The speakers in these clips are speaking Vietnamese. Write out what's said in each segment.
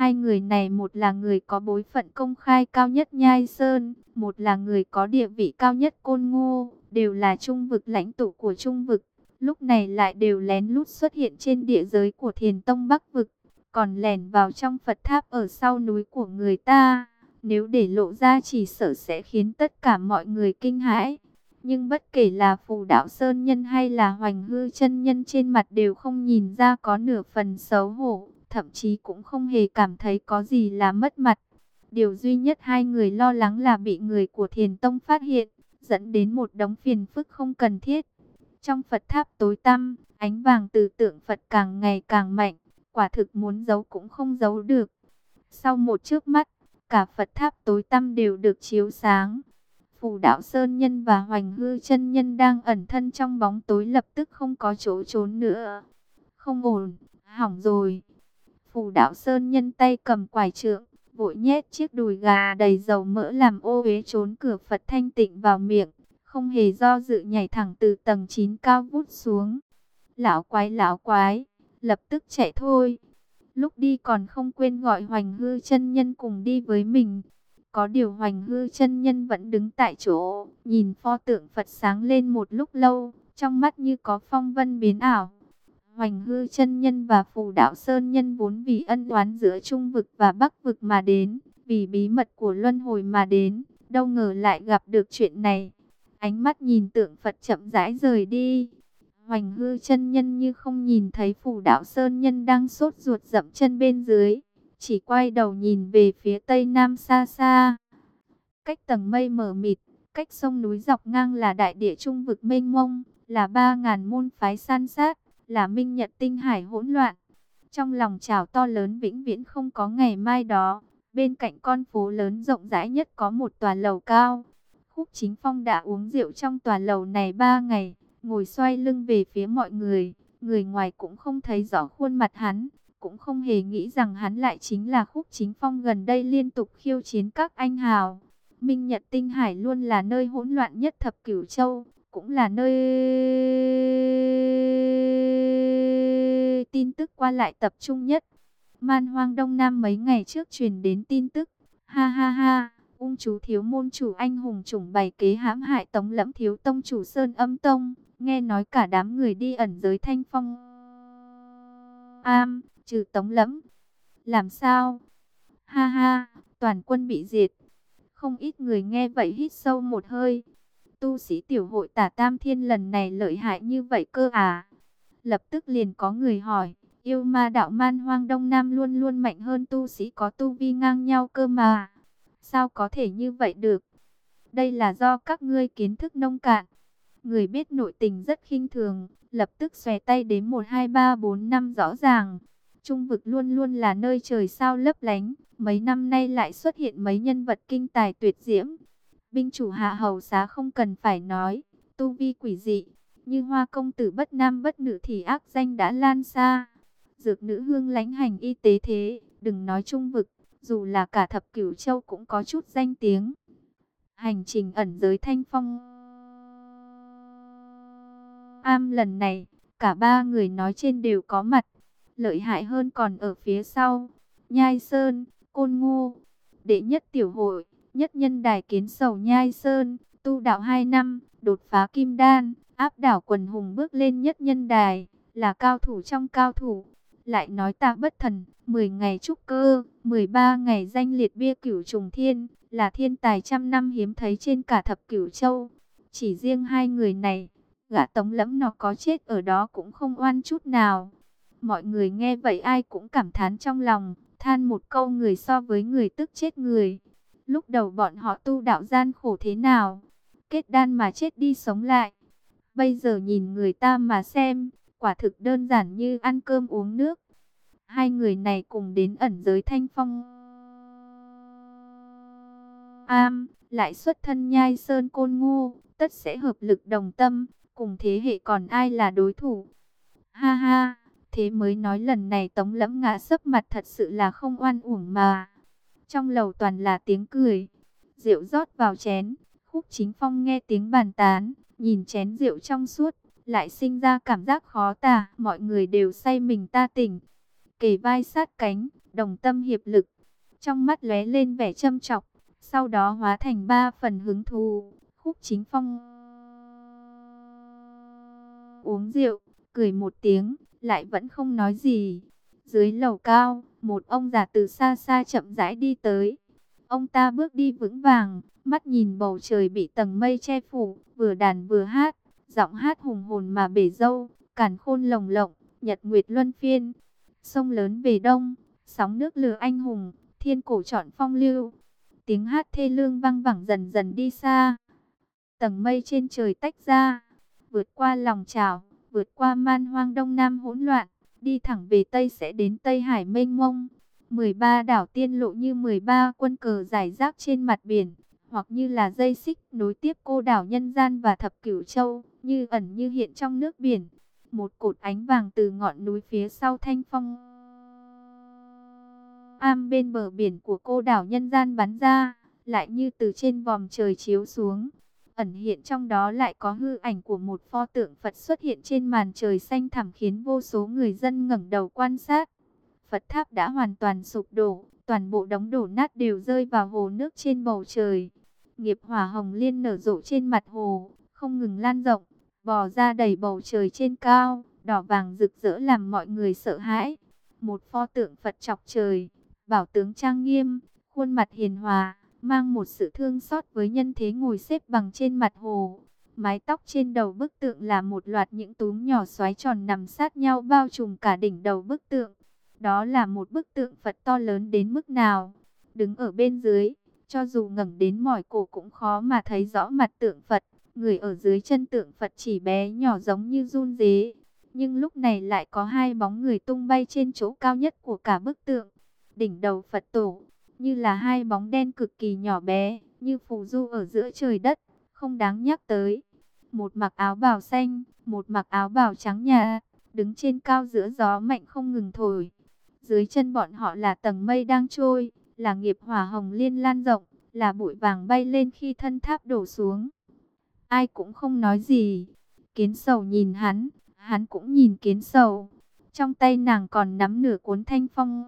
Hai người này một là người có bối phận công khai cao nhất Nhai Sơn, một là người có địa vị cao nhất Côn Ngô, đều là trung vực lãnh tụ của trung vực. Lúc này lại đều lén lút xuất hiện trên địa giới của Thiền Tông Bắc vực, còn lẻn vào trong Phật tháp ở sau núi của người ta. Nếu để lộ ra chỉ sợ sẽ khiến tất cả mọi người kinh hãi. Nhưng bất kể là Phù Đạo Sơn Nhân hay là Hoành Hư Chân Nhân trên mặt đều không nhìn ra có nửa phần xấu hổ, thậm chí cũng không hề cảm thấy có gì là mất mặt. Điều duy nhất hai người lo lắng là bị người của Thiền Tông phát hiện, dẫn đến một đống phiền phức không cần thiết. Trong Phật tháp tối tăm, ánh vàng từ tượng Phật càng ngày càng mạnh, quả thực muốn giấu cũng không giấu được. Sau một chớp mắt, cả Phật tháp tối tăm đều được chiếu sáng. Phù Đạo Sơn Nhân và Hoành Hư Chân Nhân đang ẩn thân trong bóng tối lập tức không có chỗ trốn nữa. Không ổn, hỏng rồi. Phù Đạo Sơn Nhân tay cầm quải trượng, vội nhét chiếc đùi gà đầy dầu mỡ làm ô uế trốn cửa Phật thanh tịnh vào miệng, không hề do dự nhảy thẳng từ tầng 9 cao vút xuống. Lão quái, lập tức chạy thôi. Lúc đi còn không quên gọi Hoành Hư Chân Nhân cùng đi với mình. Có điều Hoành Hư Chân Nhân vẫn đứng tại chỗ, nhìn pho tượng Phật sáng lên một lúc lâu, trong mắt như có phong vân biến ảo. Hoành Hư Chân Nhân và Phù Đạo Sơn Nhân vốn vì ân oán giữa Trung vực và Bắc vực mà đến, vì bí mật của luân hồi mà đến, đâu ngờ lại gặp được chuyện này. Ánh mắt nhìn tượng Phật chậm rãi rời đi. Hoành Hư Chân Nhân như không nhìn thấy Phù Đạo Sơn Nhân đang sốt ruột dậm chân bên dưới, chỉ quay đầu nhìn về phía tây nam xa xa. Cách tầng mây mờ mịt, cách sông núi dọc ngang là đại địa trung vực mênh mông, là 3.000 môn phái san sát, là minh nhật tinh hải hỗn loạn. Trong lòng chảo to lớn vĩnh viễn không có ngày mai đó, bên cạnh con phố lớn rộng rãi nhất có một tòa lầu cao. Khúc Chính Phong đã uống rượu trong tòa lầu này 3 ngày, ngồi xoay lưng về phía mọi người. Người ngoài cũng không thấy rõ khuôn mặt hắn, cũng không hề nghĩ rằng hắn lại chính là Khúc Chính Phong gần đây liên tục khiêu chiến các anh hào. Minh Nhật Tinh Hải luôn là nơi hỗn loạn nhất thập cửu châu, cũng là nơi tin tức qua lại tập trung nhất. Man Hoang Đông Nam mấy ngày trước truyền đến tin tức, ha ha ha, ung chú thiếu môn chủ anh hùng chủng bày kế hãm hại Tống Lẫm thiếu tông chủ Sơn Âm Tông, nghe nói cả đám người đi ẩn giới Thanh Phong Am, trừ Tống Lẫm. Làm sao? Ha ha, toàn quân bị diệt. Không ít người nghe vậy hít sâu một hơi. Tu sĩ tiểu hội Tả Tam Thiên lần này lợi hại như vậy cơ à? Lập tức liền có người hỏi, yêu ma đạo Man Hoang Đông Nam luôn luôn mạnh hơn tu sĩ có tu vi ngang nhau cơ mà. Sao có thể như vậy được? Đây là do các ngươi kiến thức nông cạn. Người biết nội tình rất khinh thường, lập tức xòe tay đến 1, 2, 3, 4, 5 rõ ràng. Trung vực luôn luôn là nơi trời sao lấp lánh, mấy năm nay lại xuất hiện mấy nhân vật kinh tài tuyệt diễm. Binh chủ Hạ Hầu Xá không cần phải nói, tu vi quỷ dị, như Hoa công tử bất nam bất nữ thì ác danh đã lan xa. Dược nữ Hương lãnh hành y tế thế, đừng nói Trung vực, dù là cả thập cửu châu cũng có chút danh tiếng. Hành trình ẩn giới Thanh Phong Am lần này, cả ba người nói trên đều có mặt. Lợi hại hơn còn ở phía sau. Nhai Sơn, Côn Ngô, đệ nhất tiểu hội, nhất nhân đài kiến sầu Nhai Sơn, tu đạo 2 năm, đột phá kim đan, áp đảo quần hùng bước lên nhất nhân đài, là cao thủ trong cao thủ. Lại nói Tạ Bất Thần, 10 ngày trúc cơ, 13 ngày danh liệt bia cửu trùng thiên, là thiên tài trăm năm hiếm thấy trên cả thập cửu châu. Chỉ riêng hai người này, gã Tống Lẫm nó có chết ở đó cũng không oan chút nào. Mọi người nghe vậy ai cũng cảm thán trong lòng, than một câu người so với người tức chết người. Lúc đầu bọn họ tu đạo gian khổ thế nào, kết đan mà chết đi sống lại. Bây giờ nhìn người ta mà xem, quả thực đơn giản như ăn cơm uống nước. Hai người này cùng đến ẩn giới Thanh Phong Am, lại xuất thân Nhai Sơn Côn Ngô, tất sẽ hợp lực đồng tâm, cùng thế hệ còn ai là đối thủ. Ha ha, thế mới nói lần này Tống Lẫm ngã sấp mặt thật sự là không oan uổng mà. Trong lầu toàn là tiếng cười, rượu rót vào chén. Khúc Chính Phong nghe tiếng bàn tán, nhìn chén rượu trong suốt, lại sinh ra cảm giác khó tả. Mọi người đều say mình ta tỉnh, kề vai sát cánh, đồng tâm hiệp lực. Trong mắt lóe lên vẻ châm chọc, sau đó hóa thành 3 phần hứng thú. Khúc Chính Phong uống rượu, cười một tiếng, lại vẫn không nói gì. Dưới lầu cao, một ông già từ xa xa chậm rãi đi tới. Ông ta bước đi vững vàng, mắt nhìn bầu trời bị tầng mây che phủ, vừa đàn vừa hát, giọng hát hùng hồn mà bể dâu, càn khôn lồng lộng, nhật nguyệt luân phiên. Sông lớn về đông, sóng nước lừa anh hùng, thiên cổ trọn phong lưu. Tiếng hát thê lương vang vẳng dần dần đi xa. Tầng mây trên trời tách ra, vượt qua lòng chảo, vượt qua man hoang đông nam hỗn loạn, đi thẳng về Tây sẽ đến Tây Hải mênh mông. 13 đảo tiên lộ như 13 quân cờ rải rác trên mặt biển, hoặc như là dây xích nối tiếp cô đảo Nhân Gian và Thập Cửu Châu, như ẩn như hiện trong nước biển. Một cột ánh vàng từ ngọn núi phía sau Thanh Phong am bên bờ biển của cô đảo Nhân Gian bắn ra, lại như từ trên vòm trời chiếu xuống. Ẩn hiện trong đó lại có hư ảnh của một pho tượng Phật xuất hiện trên màn trời xanh thẳm, khiến vô số người dân ngẩng đầu quan sát. Phật tháp đã hoàn toàn sụp đổ, toàn bộ đống đổ nát đều rơi vào hồ nước trên bầu trời. Nghiệp hỏa hồng liên nở rộ trên mặt hồ, không ngừng lan rộng, bò ra đầy bầu trời trên cao, đỏ vàng rực rỡ làm mọi người sợ hãi. Một pho tượng Phật chọc trời, bảo tướng trang nghiêm, khuôn mặt hiền hòa, mang một sự thương xót với nhân thế ngồi xếp bằng trên mặt hồ. Mái tóc trên đầu bức tượng là một loạt những túm nhỏ xoáy tròn nằm sát nhau bao trùm cả đỉnh đầu bức tượng. Đó là một bức tượng Phật to lớn đến mức nào? Đứng ở bên dưới, cho dù ngẩng đến mỏi cổ cũng khó mà thấy rõ mặt tượng Phật. Người ở dưới chân tượng Phật chỉ bé nhỏ giống như giun dế. Nhưng lúc này lại có 2 bóng người tung bay trên chỗ cao nhất của cả bức tượng. Đỉnh đầu Phật tổ, như là 2 bóng đen cực kỳ nhỏ bé, như phù du ở giữa trời đất, không đáng nhắc tới. Một mặc áo bào xanh, một mặc áo bào trắng nhạt, đứng trên cao giữa gió mạnh không ngừng thổi. Dưới chân bọn họ là tầng mây đang trôi, là nghiệp hỏa hồng liên lan rộng, là bụi vàng bay lên khi thân tháp đổ xuống. Ai cũng không nói gì. Kiến Sầu nhìn hắn cũng nhìn Kiến Sầu. Trong tay nàng còn nắm nửa cuốn Thanh Phong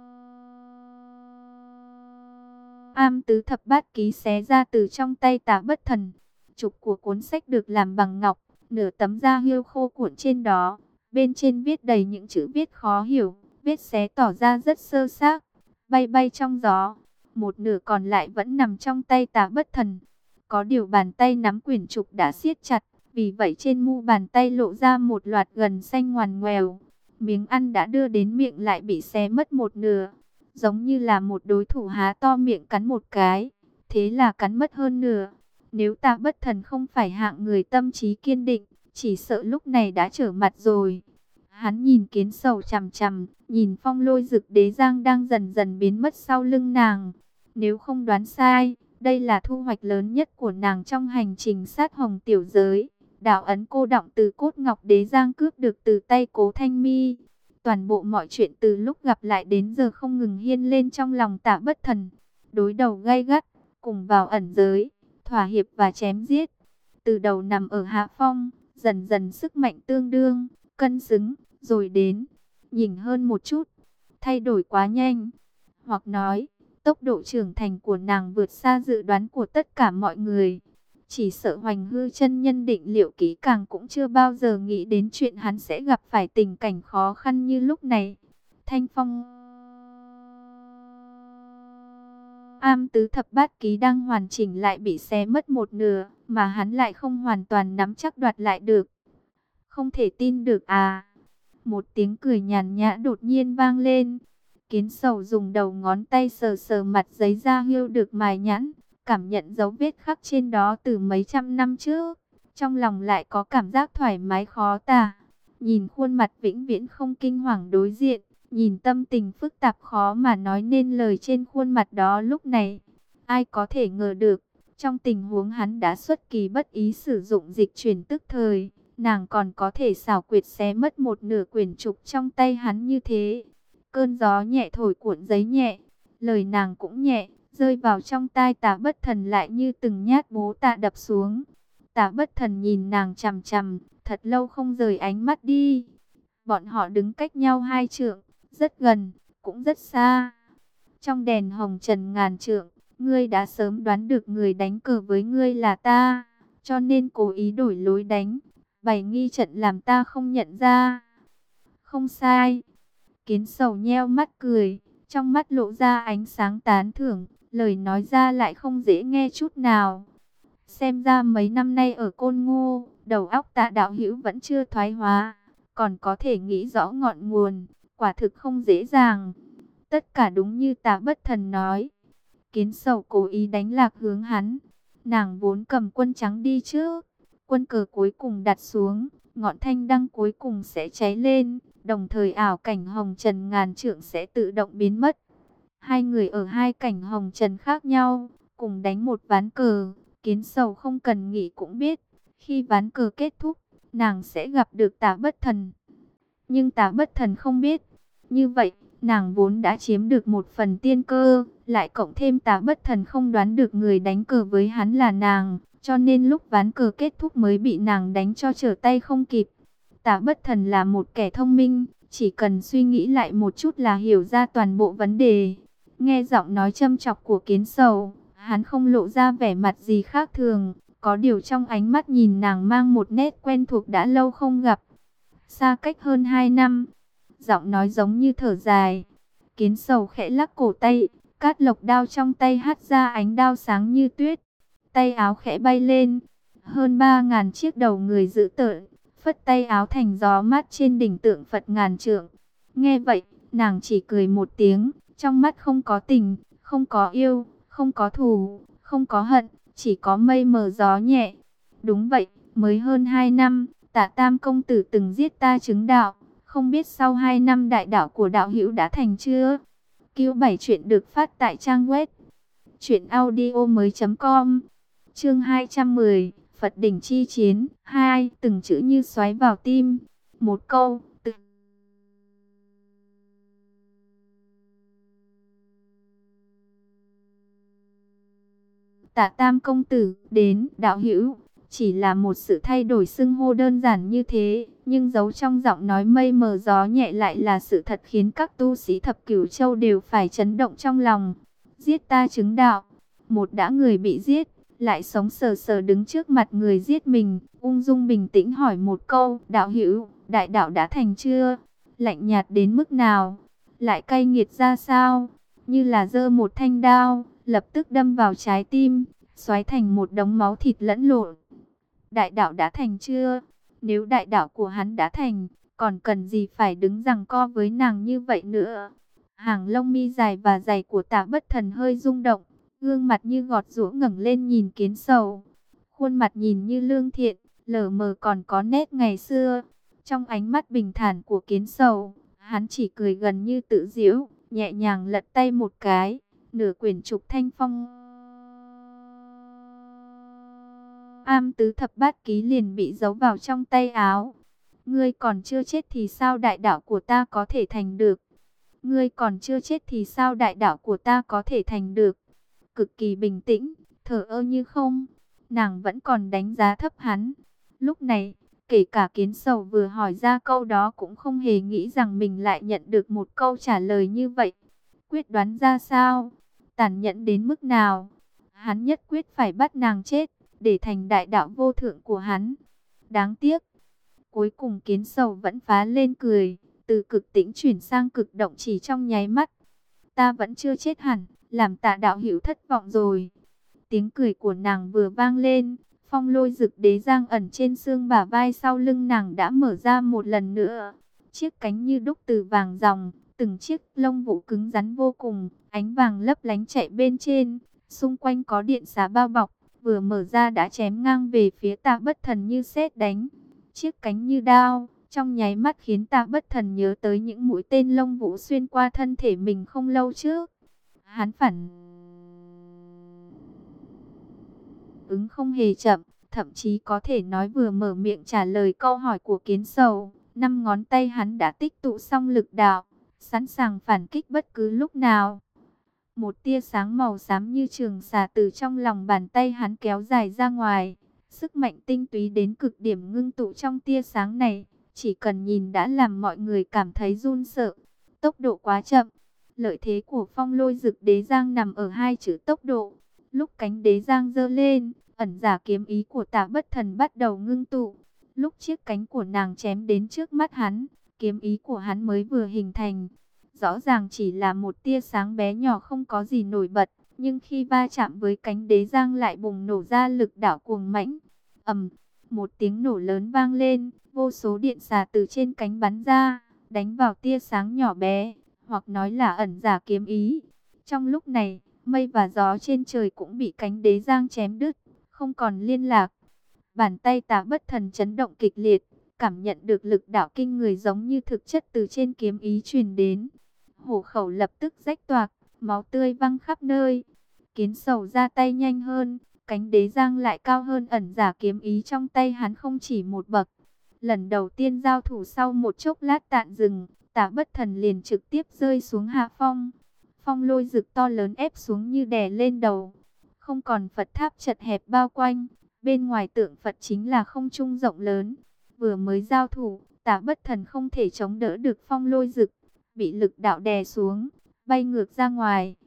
am tứ thập bát ký xé ra từ trong tay Tả Bất Thần. Trục của cuốn sách được làm bằng ngọc, nửa tấm da hươu khô cuộn trên đó. Bên trên viết đầy những chữ viết khó hiểu, vết xé tỏ ra rất sơ xác, bay bay trong gió. Một nửa còn lại vẫn nằm trong tay Tả Bất Thần. Có điều bàn tay nắm quyển trục đã siết chặt, vì vậy trên mu bàn tay lộ ra một loạt gần xanh ngoằn ngoèo. Miếng ăn đã đưa đến miệng lại bị xé mất một nửa, giống như là một đối thủ há to miệng cắn một cái, thế là cắn mất hơn nửa. Nếu Tả Bất Thần không phải hạng người tâm trí kiên định, chỉ sợ lúc này đã trở mặt rồi. Hắn nhìn Kiến Sầu chằm chằm, nhìn Phong Lôi Dực Đế Giang đang dần dần biến mất sau lưng nàng. Nếu không đoán sai, đây là thu hoạch lớn nhất của nàng trong hành trình sát hồng tiểu giới. Đạo ấn cô đọng từ cốt ngọc Đế Giang cướp được từ tay Cố Thanh Mi. Toàn bộ mọi chuyện từ lúc gặp lại đến giờ không ngừng hiên lên trong lòng Tả Bất Thần. Đối đầu gay gắt, cùng vào ẩn giới, thỏa hiệp và chém giết. Từ đầu nằm ở hạ phong, dần dần sức mạnh tương đương, cân xứng, rồi đến, nhỉnh hơn một chút, thay đổi quá nhanh. Hoặc nói, tốc độ trưởng thành của nàng vượt xa dự đoán của tất cả mọi người. Chỉ sợ Hoành Hư chân nhân định liệu kỹ càng cũng chưa bao giờ nghĩ đến chuyện hắn sẽ gặp phải tình cảnh khó khăn như lúc này. Thanh Phong am tứ thập bát ký đang hoàn chỉnh lại bị xé mất một nửa, mà hắn lại không hoàn toàn nắm chắc đoạt lại được. Không thể tin được à? Một tiếng cười nhàn nhã đột nhiên vang lên. Kiến Sầu dùng đầu ngón tay sờ sờ mặt giấy da hươu được mài nhẵn, cảm nhận dấu vết khắc trên đó từ mấy trăm năm trước. Trong lòng lại có cảm giác thoải mái khó tả. Nhìn khuôn mặt vĩnh viễn không kinh hoàng đối diện, nhìn tâm tình phức tạp khó mà nói nên lời trên khuôn mặt đó lúc này. Ai có thể ngờ được, trong tình huống hắn đã xuất kỳ bất ý sử dụng dịch chuyển tức thời, nàng còn có thể xảo quyệt xé mất một nửa quyển trục trong tay hắn như thế. Cơn gió nhẹ thổi cuộn giấy nhẹ, lời nàng cũng nhẹ, rơi vào trong tai Tả Bất Thần lại như từng nhát bố tạ đập xuống. Tả Bất Thần nhìn nàng chằm chằm, thật lâu không rời ánh mắt đi. Bọn họ đứng cách nhau 2 trượng, rất gần, cũng rất xa. Trong đèn hồng trần ngàn trượng, ngươi đã sớm đoán được người đánh cờ với ngươi là ta, cho nên cố ý đổi lối đánh, bày nghi trận làm ta không nhận ra. Không sai. Kiến Sầu nheo mắt cười, trong mắt lộ ra ánh sáng tán thưởng, lời nói ra lại không dễ nghe chút nào. Xem ra mấy năm nay ở Côn Ngô, đầu óc Tạ đạo hữu vẫn chưa thoái hóa, còn có thể nghĩ rõ ngọn nguồn, quả thực không dễ dàng. Tất cả đúng như Tạ Bất Thần nói. Kiến Sầu cố ý đánh lạc hướng hắn. Nàng vốn cầm quân trắng đi trước, quân cờ cuối cùng đặt xuống, ngọn thanh đăng cuối cùng sẽ cháy lên, đồng thời ảo cảnh hồng trần ngàn trượng sẽ tự động biến mất. Hai người ở hai cảnh hồng trần khác nhau, cùng đánh một ván cờ. Kiến Sầu không cần nghĩ cũng biết, khi ván cờ kết thúc, nàng sẽ gặp được Tạ Bất Thần. Nhưng Tạ Bất Thần không biết. Như vậy, nàng vốn đã chiếm được một phần tiên cơ, lại cộng thêm Tạ Bất Thần không đoán được người đánh cờ với hắn là nàng, cho nên lúc ván cờ kết thúc mới bị nàng đánh cho trở tay không kịp. Tạ Bất Thần là một kẻ thông minh, chỉ cần suy nghĩ lại một chút là hiểu ra toàn bộ vấn đề. Nghe giọng nói châm chọc của Kiến Sầu, hắn không lộ ra vẻ mặt gì khác thường, có điều trong ánh mắt nhìn nàng mang một nét quen thuộc đã lâu không gặp. Xa cách hơn 2 năm, giọng nói giống như thở dài. Kiến Sầu khẽ lắc cổ tay, cát lộc đao trong tay hắt ra ánh đao sáng như tuyết. Tay áo khẽ bay lên, hơn 3.000 chiếc đầu người dữ tợn, phất tay áo thành gió mát trên đỉnh tượng Phật ngàn trượng. Nghe vậy, nàng chỉ cười một tiếng, trong mắt không có tình, không có yêu, không có thù, không có hận, chỉ có mây mờ gió nhẹ. Đúng vậy, mới hơn 2 năm, Tạ Tam công tử từng giết ta chứng đạo, không biết sau 2 năm đại đạo của đạo hữu đã thành chưa? Q7 chuyện được phát tại trang web truyệnaudiomoi.com. Chương 210, Phật đỉnh chi chiến 2, từng chữ như xoáy vào tim. Một câu, tự Tạ Tam công tử đến, đạo hữu, chỉ là một sự thay đổi xưng hô đơn giản như thế, nhưng giấu trong giọng nói mây mờ gió nhẹ lại là sự thật khiến các tu sĩ thập cửu châu đều phải chấn động trong lòng. Giết ta chứng đạo, một đã người bị giết, lại sống sờ sờ đứng trước mặt người giết mình, ung dung bình tĩnh hỏi một câu, đạo hữu, đại đạo đã thành chưa? Lạnh nhạt đến mức nào? Lại cay nghiệt ra sao? Như là giơ một thanh đao, lập tức đâm vào trái tim, xoáy thành một đống máu thịt lẫn lộn. Đại đạo đã thành chưa? Nếu đại đạo của hắn đã thành, còn cần gì phải đứng giằng co với nàng như vậy nữa? Hàng lông mi dài và dày của Tạ Bất Thần hơi rung động, gương mặt như gọt giũa ngẩng lên nhìn Kiến Sầu. Khuôn mặt nhìn như lương thiện, lờ mờ còn có nét ngày xưa. Trong ánh mắt bình thản của Kiến Sầu, hắn chỉ cười gần như tự giễu, nhẹ nhàng lật tay một cái, nửa quyển trục Thanh Phong Am Tứ Thập Bát Ký liền bị giấu vào trong tay áo. Ngươi còn chưa chết thì sao đại đạo của ta có thể thành được? Ngươi còn chưa chết thì sao đại đạo của ta có thể thành được? Cực kỳ bình tĩnh, thờ ơ như không. Nàng vẫn còn đánh giá thấp hắn. Lúc này, kể cả Kiến Sầu vừa hỏi ra câu đó cũng không hề nghĩ rằng mình lại nhận được một câu trả lời như vậy. Quyết đoán ra sao? Tàn nhẫn đến mức nào? Hắn nhất quyết phải bắt nàng chết, để thành đại đạo vô thượng của hắn. Đáng tiếc. Cuối cùng Kiến Sầu vẫn phá lên cười, từ cực tĩnh chuyển sang cực động chỉ trong nháy mắt. Ta vẫn chưa chết hẳn, làm Tạ đạo hữu thất vọng rồi. Tiếng cười của nàng vừa vang lên, phong lôi dực đế giang ẩn trên xương bả vai sau lưng nàng đã mở ra một lần nữa. Chiếc cánh như đúc từ vàng ròng, từng chiếc lông vũ cứng rắn vô cùng, ánh vàng lấp lánh chạy bên trên, xung quanh có điện xá bao bọc, vừa mở ra đã chém ngang về phía Tạ Bất Thần như sét đánh. Chiếc cánh như đao, trong nháy mắt khiến Tạ Bất Thần nhớ tới những mũi tên lông vũ xuyên qua thân thể mình không lâu trước. Hắn phản ứng không hề chậm, thậm chí có thể nói vừa mở miệng trả lời câu hỏi của Kiến Sầu, 5 ngón tay hắn đã tích tụ xong lực đạo, sẵn sàng phản kích bất cứ lúc nào. Một tia sáng màu xám như trường xà từ trong lòng bàn tay hắn kéo dài ra ngoài, sức mạnh tinh túy đến cực điểm ngưng tụ trong tia sáng này, chỉ cần nhìn đã làm mọi người cảm thấy run sợ. Tốc độ quá chậm, Lợi thế của Phong Lôi Dực Đế Giang nằm ở hai chữ tốc độ. Lúc cánh đế giang giơ lên, ẩn giả kiếm ý của Tạ Bất Thần bắt đầu ngưng tụ. Lúc chiếc cánh của nàng chém đến trước mắt hắn, kiếm ý của hắn mới vừa hình thành. Rõ ràng chỉ là một tia sáng bé nhỏ không có gì nổi bật, nhưng khi va chạm với cánh đế giang lại bùng nổ ra lực đảo cuồng mãnh. Ầm, một tiếng nổ lớn vang lên, vô số điện xà từ trên cánh bắn ra, đánh vào tia sáng nhỏ bé, hoặc nói là ẩn giả kiếm ý. Trong lúc này, mây và gió trên trời cũng bị cánh đế giang chém đứt, không còn liên lạc. Bàn tay Tạ Bất Thần chấn động kịch liệt, cảm nhận được lực đạo kinh người giống như thực chất từ trên kiếm ý truyền đến. Hổ khẩu lập tức rách toạc, máu tươi văng khắp nơi. Kiến Sầu ra tay nhanh hơn, cánh đế giang lại cao hơn ẩn giả kiếm ý trong tay hắn không chỉ một bậc. Lần đầu tiên giao thủ sau một chốc lát tạm dừng, Tạ Bất Thần liền trực tiếp rơi xuống hạ phong. Phong lôi rực to lớn ép xuống như đè lên đầu. Không còn Phật tháp chật hẹp bao quanh, bên ngoài tượng Phật chính là không trung rộng lớn. Vừa mới giao thủ, Tạ Bất Thần không thể chống đỡ được phong lôi rực, bị lực đạo đè xuống, bay ngược ra ngoài.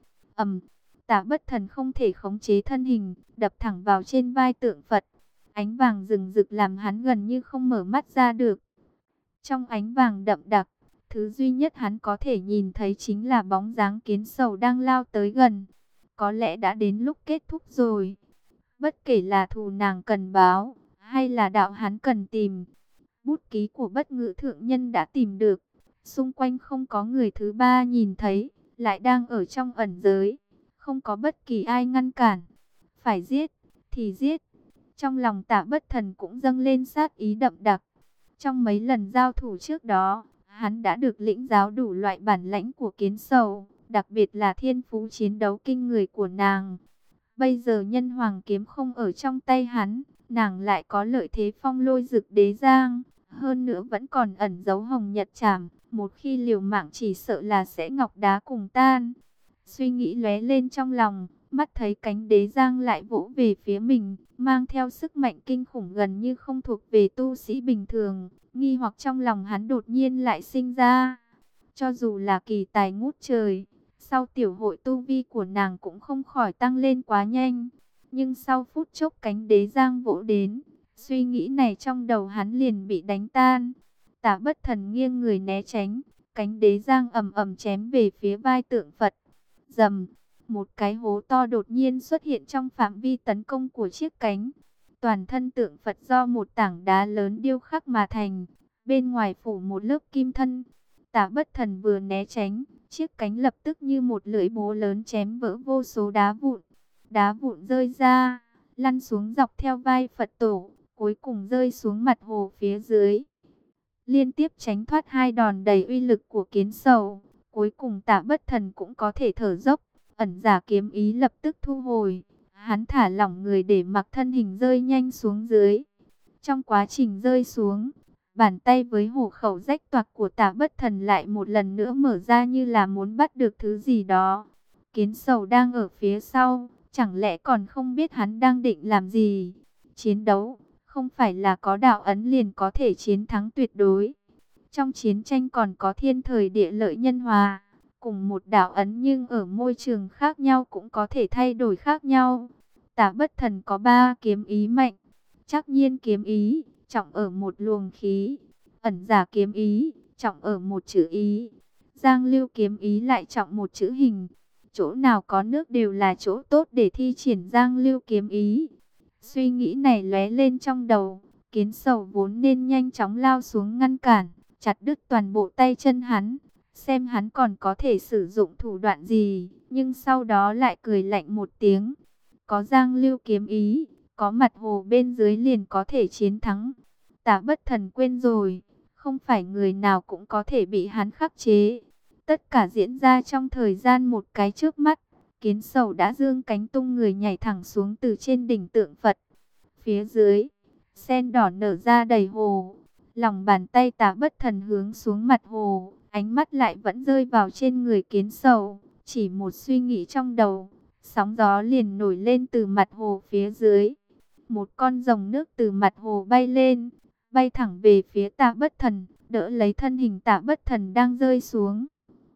Tạ Bất Thần không thể khống chế thân hình, đập thẳng vào trên vai tượng Phật. Ánh vàng rừng rực làm hắn gần như không mở mắt ra được. Trong ánh vàng đậm đặc, thứ duy nhất hắn có thể nhìn thấy chính là bóng dáng Kiến Sầu đang lao tới gần. Có lẽ đã đến lúc kết thúc rồi. Bất kể là thù nàng cần báo, hay là đạo hắn cần tìm, bút ký của Bất Ngự Thượng Nhân đã tìm được. Xung quanh không có người thứ ba nhìn thấy, lại đang ở trong ẩn giới. Không có bất kỳ ai ngăn cản. Phải giết, thì giết. Trong lòng Tạ Bất Thần cũng dâng lên sát ý đậm đặc. Trong mấy lần giao thủ trước đó, hắn đã được lĩnh giáo đủ loại bản lãnh của Kiến Sầu, đặc biệt là thiên phú chiến đấu kinh người của nàng. Bây giờ nhân hoàng kiếm không ở trong tay hắn, nàng lại có lợi thế phong lôi rực đế giang, hơn nữa vẫn còn ẩn giấu hồng nhật trảm, một khi liều mạng chỉ sợ là sẽ ngọc đá cùng tan. Suy nghĩ lóe lên trong lòng, mắt thấy cánh đế giang lại vỗ về phía mình, mang theo sức mạnh kinh khủng gần như không thuộc về tu sĩ bình thường. Nghi hoặc trong lòng hắn đột nhiên lại sinh ra. Cho dù là kỳ tài ngút trời, sau tiểu hội tu vi của nàng cũng không khỏi tăng lên quá nhanh. Nhưng sau phút chốc cánh đế giang vỗ đến, suy nghĩ này trong đầu hắn liền bị đánh tan. Tạ Bất Thần nghiêng người né tránh, cánh đế giang ầm ầm chém về phía vai tượng Phật. Rầm, một cái hố to đột nhiên xuất hiện trong phạm vi tấn công của chiếc cánh. Toàn thân tượng Phật do một tảng đá lớn điêu khắc mà thành, bên ngoài phủ một lớp kim thân. Tạ Bất Thần vừa né tránh, chiếc cánh lập tức như một lưỡi búa lớn chém vỡ vô số đá vụn. Đá vụn rơi ra, lăn xuống dọc theo vai Phật tổ, cuối cùng rơi xuống mặt hồ phía dưới. Liên tiếp tránh thoát hai đòn đầy uy lực của Kiến Sầu, cuối cùng Tạ Bất Thần cũng có thể thở dốc. Ẩn giả kiếm ý lập tức thu hồi, hắn thả lỏng người để mặc thân hình rơi nhanh xuống dưới. Trong quá trình rơi xuống, bàn tay với hổ khẩu rách toạc của Tạ Bất Thần lại một lần nữa mở ra như là muốn bắt được thứ gì đó. Kiến Sầu đang ở phía sau, chẳng lẽ còn không biết hắn đang định làm gì? Chiến đấu, không phải là có đạo ấn liền có thể chiến thắng tuyệt đối. Trong chiến tranh còn có thiên thời địa lợi nhân hòa. Cùng một đạo ấn nhưng ở môi trường khác nhau cũng có thể thay đổi khác nhau. Tạ Bất Thần có 3 kiếm ý mạnh. Trắc Nhiên kiếm ý, trọng ở một luồng khí. Ẩn giả kiếm ý, trọng ở một chữ ý. Giang Lưu kiếm ý lại trọng một chữ hình. Chỗ nào có nước đều là chỗ tốt để thi triển Giang Lưu kiếm ý. Suy nghĩ này lóe lên trong đầu. Kiến Sầu vốn nên nhanh chóng lao xuống ngăn cản, chặt đứt toàn bộ tay chân hắn, xem hắn còn có thể sử dụng thủ đoạn gì, nhưng sau đó lại cười lạnh một tiếng. Có Giang Lưu kiếm ý, có mặt hồ bên dưới liền có thể chiến thắng. Tạ Bất Thần quên rồi, không phải người nào cũng có thể bị hắn khắc chế. Tất cả diễn ra trong thời gian một cái chớp mắt. Kiến Sầu đã dương cánh tung người nhảy thẳng xuống từ trên đỉnh tượng Phật. Phía dưới, sen đỏ nở ra đầy hồ. Lòng bàn tay Tạ Bất Thần hướng xuống mặt hồ, ánh mắt lại vẫn rơi vào trên người Kiến Sầu. Chỉ một suy nghĩ trong đầu, sóng gió liền nổi lên từ mặt hồ phía dưới. Một con rồng nước từ mặt hồ bay lên, bay thẳng về phía Tạ Bất Thần, đỡ lấy thân hình Tạ Bất Thần đang rơi xuống.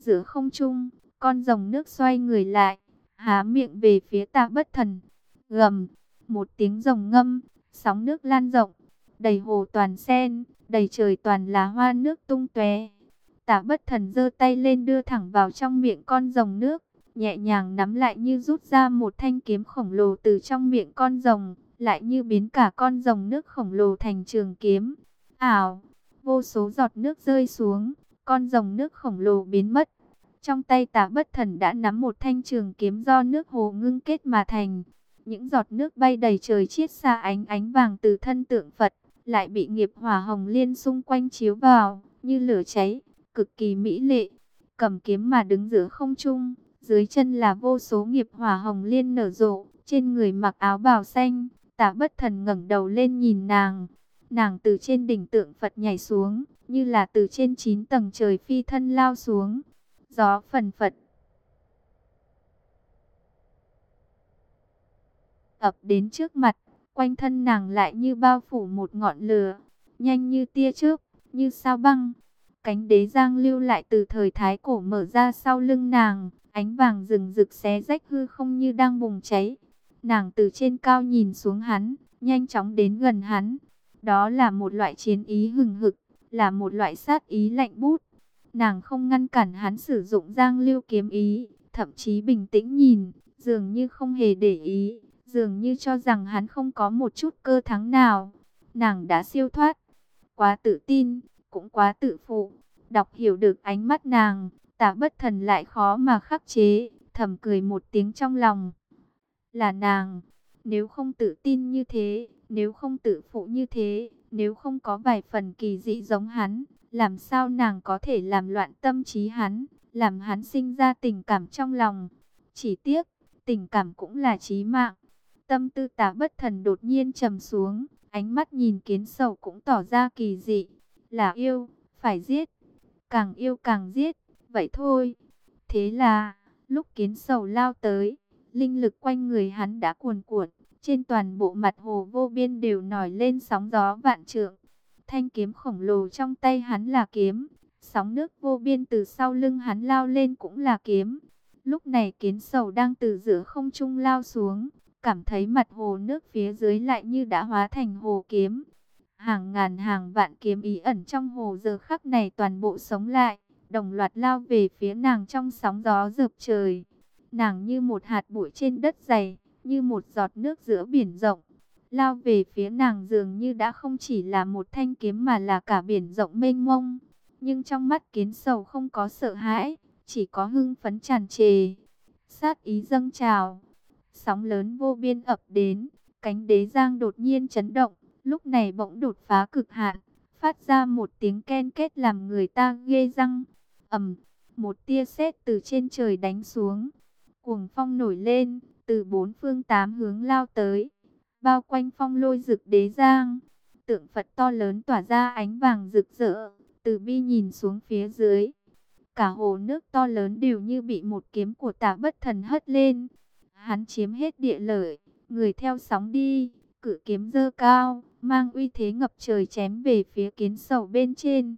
Giữa không trung, con rồng nước xoay người lại, há miệng về phía Tạ Bất Thần. Gầm, một tiếng rồng ngâm, sóng nước lan rộng, đầy hồ toàn sen, đầy trời toàn là hoa nước tung tóe. Tạ Bất Thần giơ tay lên đưa thẳng vào trong miệng con rồng nước, nhẹ nhàng nắm lại như rút ra một thanh kiếm khổng lồ từ trong miệng con rồng, lại như biến cả con rồng nước khổng lồ thành trường kiếm. Ảo, vô số giọt nước rơi xuống, con rồng nước khổng lồ biến mất. Trong tay Tạ Bất Thần đã nắm một thanh trường kiếm do nước hồ ngưng kết mà thành. Những giọt nước bay đầy trời chiết xa ánh ánh vàng từ thân tượng Phật, lại bị nghiệp hỏa hồng liên xung quanh chiếu vào, như lửa cháy, cực kỳ mỹ lệ. Cầm kiếm mà đứng giữa không trung, dưới chân là vô số nghiệp hỏa hồng liên nở rộ, trên người mặc áo bào xanh. Tạ Bất Thần ngẩng đầu lên nhìn nàng. Nàng từ trên đỉnh tượng Phật nhảy xuống, như là từ trên 9 tầng trời phi thân lao xuống. Gió phần phật ập đến trước mặt, quanh thân nàng lại như bao phủ một ngọn lửa, nhanh như tia chớp, như sao băng. Cánh đế giang lưu lại từ thời Thái Cổ mở ra sau lưng nàng, ánh vàng rừng rực xé rách hư không như đang bùng cháy. Nàng từ trên cao nhìn xuống hắn, nhanh chóng đến gần hắn. Đó là một loại chiến ý hừng hực, là một loại sát ý lạnh bút. Nàng không ngăn cản hắn sử dụng giang lưu kiếm ý, thậm chí bình tĩnh nhìn, dường như không hề để ý, dường như cho rằng hắn không có một chút cơ thắng nào. Nàng đã siêu thoát, quá tự tin, cũng quá tự phụ. Đọc hiểu được ánh mắt nàng, Tạ Bất Thần lại khó mà khắc chế, thầm cười một tiếng trong lòng. Là nàng, nếu không tự tin như thế, nếu không tự phụ như thế, nếu không có vài phần kỳ dị giống hắn, làm sao nàng có thể làm loạn tâm trí hắn, làm hắn sinh ra tình cảm trong lòng. Chỉ tiếc, tình cảm cũng là chí mạng. Tâm tư Tạ Bất Thần đột nhiên trầm xuống, ánh mắt nhìn Kiến Sầu cũng tỏ ra kỳ dị. Là yêu, phải giết, càng yêu càng giết, vậy thôi. Thế là, lúc Kiến Sầu lao tới, linh lực quanh người hắn đã cuồn cuộn, trên toàn bộ mặt hồ vô biên đều nổi lên sóng gió vạn trượng. Thanh kiếm khổng lồ trong tay hắn là kiếm, sóng nước vô biên từ sau lưng hắn lao lên cũng là kiếm. Lúc này Kiến Sầu đang từ giữa không trung lao xuống, cảm thấy mặt hồ nước phía dưới lại như đã hóa thành hồ kiếm. Hàng ngàn hàng vạn kiếm ý ẩn trong hồ giờ khắc này toàn bộ sống lại, đồng loạt lao về phía nàng trong sóng gió rợp trời. Nàng như một hạt bụi trên đất dày, như một giọt nước giữa biển rộng. Lao về phía nàng dường như đã không chỉ là một thanh kiếm mà là cả biển rộng mênh mông. Nhưng trong mắt Kiến Sầu không có sợ hãi, chỉ có hưng phấn tràn trề. Sát ý dâng trào, sóng lớn vô biên ập đến, cánh đế giang đột nhiên chấn động, lúc này bỗng đột phá cực hạn, phát ra một tiếng ken két làm người ta ghê răng. Ầm, một tia sét từ trên trời đánh xuống, cuồng phong nổi lên, từ bốn phương tám hướng lao tới, bao quanh phong lôi rực đế giang. Tượng Phật to lớn tỏa ra ánh vàng rực rỡ, từ bi nhìn xuống phía dưới. Cả hồ nước to lớn đều như bị một kiếm của Tạ Bất Thần hất lên. Hắn chiếm hết địa lợi, người theo sóng đi, cự kiếm giơ cao, mang uy thế ngập trời chém về phía Kiến Sầu bên trên.